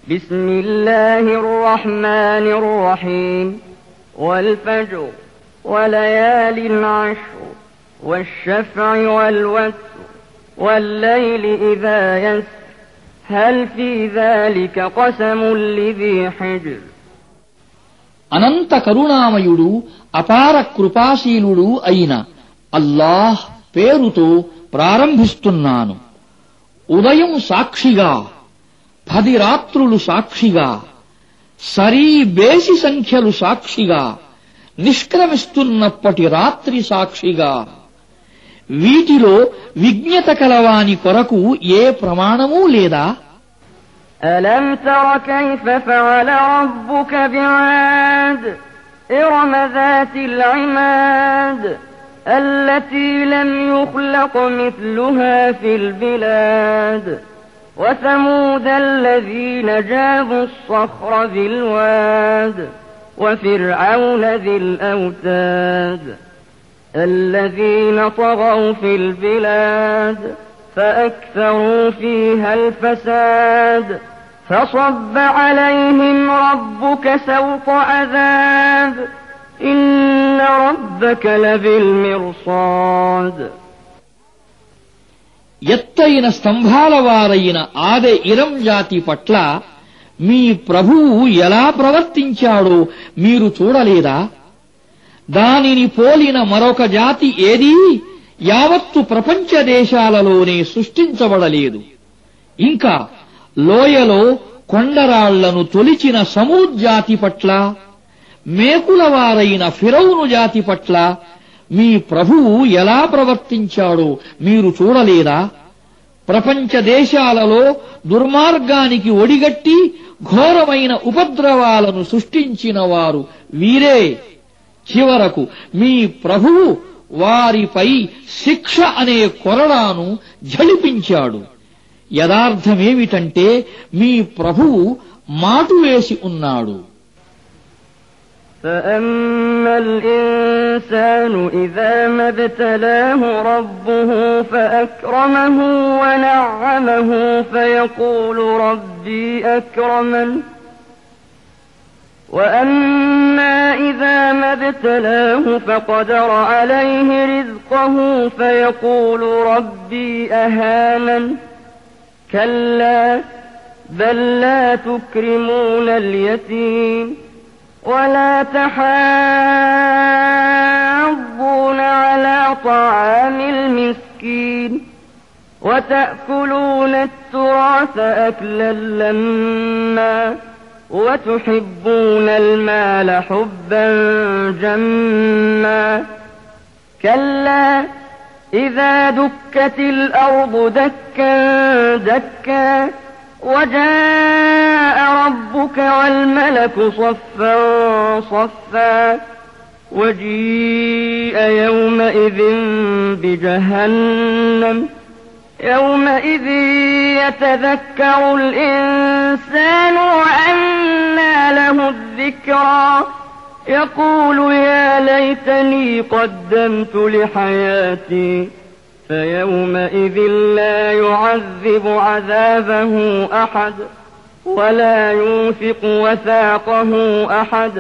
بسم الله الرحمن الرحيم والفجر وليال عشر والشفع والوتر والليل إذا يسر هل في ذلك قسم لذي حجر అనంత కరుణామయుడు అపార కృపాశీలుడు అయిన అల్లాహ్ పేరుతో ప్రారంభిస్తున్నాను. ఉదయం సాక్షిగా, 10 రాత్రులు సాక్షిగా, సరీ బేసి సంఖ్యలు సాక్షిగా, నిష్క్రమిస్తున్నప్పటి రాత్రి సాక్షిగా, వీటిలో విజ్ఞత కలవాని కొరకు ఏ ప్రమాణమూ లేదా? ألم تر كيف فعل ربك بعاد إرم ذات العماد التي لم يخلق مثلها في البلاد وثمود الذين جابوا الصخر بالواد وفرعون ذي الأوتاد الذين طغوا في البلاد فأكثروا فيها الفساد فصب عليهم ربك سوط عذاب إن ربك لبالمرصاد ఎత్తైన స్తంభాల వారైన ఆదె ఇరం జాతి పట్ల మీ ప్రభువు ఎలా ప్రవర్తించాడో మీరు చూడలేదా? దానిని పోలిన మరొక జాతి ఏదీ యావత్తు ప్రపంచ దేశాలలోనే సృష్టించబడలేదు. ఇంకా లోయలో కొండరాళ్లను తొలిచిన సమూద్ జాతి పట్ల, మేకులవారైన ఫిరౌను జాతి పట్ల మీ ప్రభువు ఎలా ప్రవర్తించాడో మీరు చూడలేదా? ప్రపంచ దేశాలలో దుర్మార్గానికి ఒడిగట్టి ఘోరమైన ఉపద్రవాలను సృష్టించిన వారు వీరే. చివరకు మీ ప్రభువు వారిపై శిక్ష అనే కొరడాను ఝళిపించాడు. యదార్థమేమిటంటే మీ ప్రభువు మాటు వేసి ఉన్నాడు. فأما الإنسان إذا ما ابتلاه ربه فأكرمه ونعمه فيقول ربي أكرمن وأما إذا ما ابتلاه فقدر عليه رزقه فيقول ربي أهانن كلا بل لا تكرمون اليتيم ولا تحاضون على طعام المسكين وتأكلون التراث أكلا لما وتحبون المال حبا جما كلا إذا دكت الأرض دكا دكا وجاء ربك والملك صفا صفا وجيء يومئذ بجهنم يومئذ يتذكر الإنسان وأنى له الذكرى يقول يا ليتني قدمت لحياتي فيومئذ لا يعذب عذابه أحد ولا يوثق وثاقه أحد.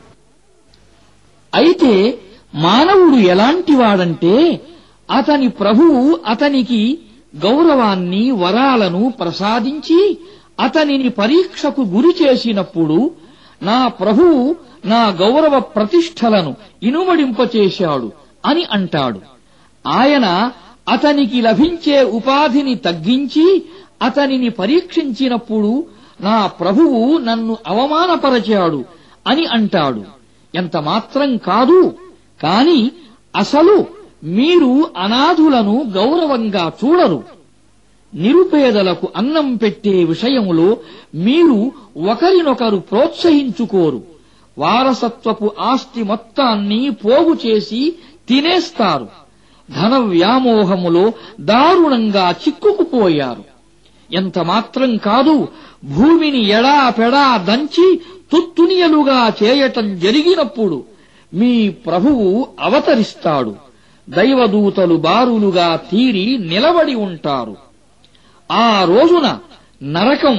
అయితే మానవుడు ఎలాంటివాడంటే అతని ప్రభువు అతనికి గౌరవాన్ని, వరాలను ప్రసాదించి అతనిని పరీక్షకు గురి చేసినప్పుడు నా ప్రభువు నా గౌరవ ప్రతిష్టలను ఇనుమడింపచేశాడు అని అంటాడు. ఆయన అతనికి లభించే ఉపాధిని తగ్గించి అతనిని పరీక్షించినప్పుడు నా ప్రభువు నన్ను అవమానపరచాడు అని అంటాడు. ఎంత మాత్రం కాదు, కాని అసలు మీరు అనాథులను గౌరవంగా చూడరు. నిరుపేదలకు అన్నం పెట్టే విషయములో మీరు ఒకరినొకరు ప్రోత్సహించుకోరు. వారసత్వపు ఆస్తి మొత్తాన్ని పోగు చేసి తినేస్తారు. ధన వ్యామోహములో దారుణంగా చిక్కుకుపోయారు. ఎంత మాత్రం కాదు, భూమిని ఎడాపెడా దంచి తుత్తునియలుగా చేయటం జరిగినప్పుడు మీ ప్రభువు అవతరిస్తాడు. దైవదూతలు బారులుగా తీరి నిలబడి ఉంటారు. ఆ రోజున నరకం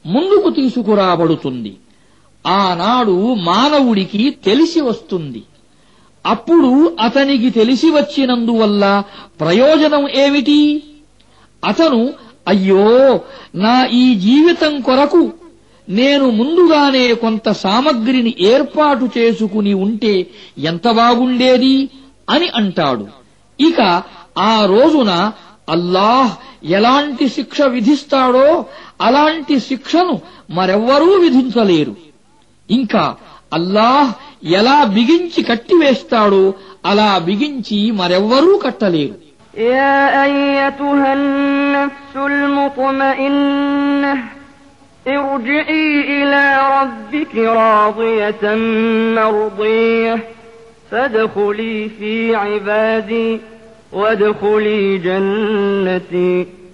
ముందుకు తీసుకురాబడుతుంది. ఆనాడు మానవుడికి తెలిసి వస్తుంది. అప్పుడు అతనికి తెలిసి వచ్చినందువల్ల ప్రయోజనం ఏమిటి? అతను అయ్యో, నా ఈ జీవితం కొరకు నేను ముందుగానే కొంత సామగ్రిని ఏర్పాటు చేసుకుని ఉంటే ఎంత బాగుండేది అని అంటాడు. ఇక ఆ రోజున అల్లాహ్ ఎలాంటి శిక్ష విధిస్తాడో అలాంటి శిక్షను మరెవ్వరూ విధించలేరు. ఇంకా అల్లాహ్ ఎలా బిగించి కట్టివేస్తాడో అలా బిగించి మరెవ్వరూ కట్టలేరు. يا أيتها النفس المطمئنة ارجعي إلى ربك راضية مرضية فادخلي في عبادي وادخلي جنتي.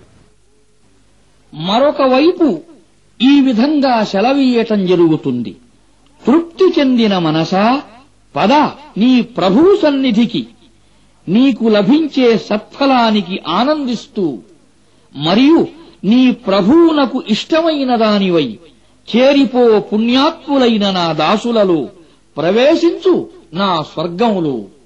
మరొక వైపు ఈ విధంగా సెలవీయటం జరుగుతుంది. తృప్తి చెందిన మనసా, పద నీ ప్రభువు సన్నిధికి, నీకు లభించే సత్ఫలానికి ఆనందిస్తూ మరియు నీ ప్రభువునకు ఇష్టమైన దానివై చేరిపో పుణ్యాత్ములైన నా దాసులలో ప్రవేశించు నా స్వర్గములో.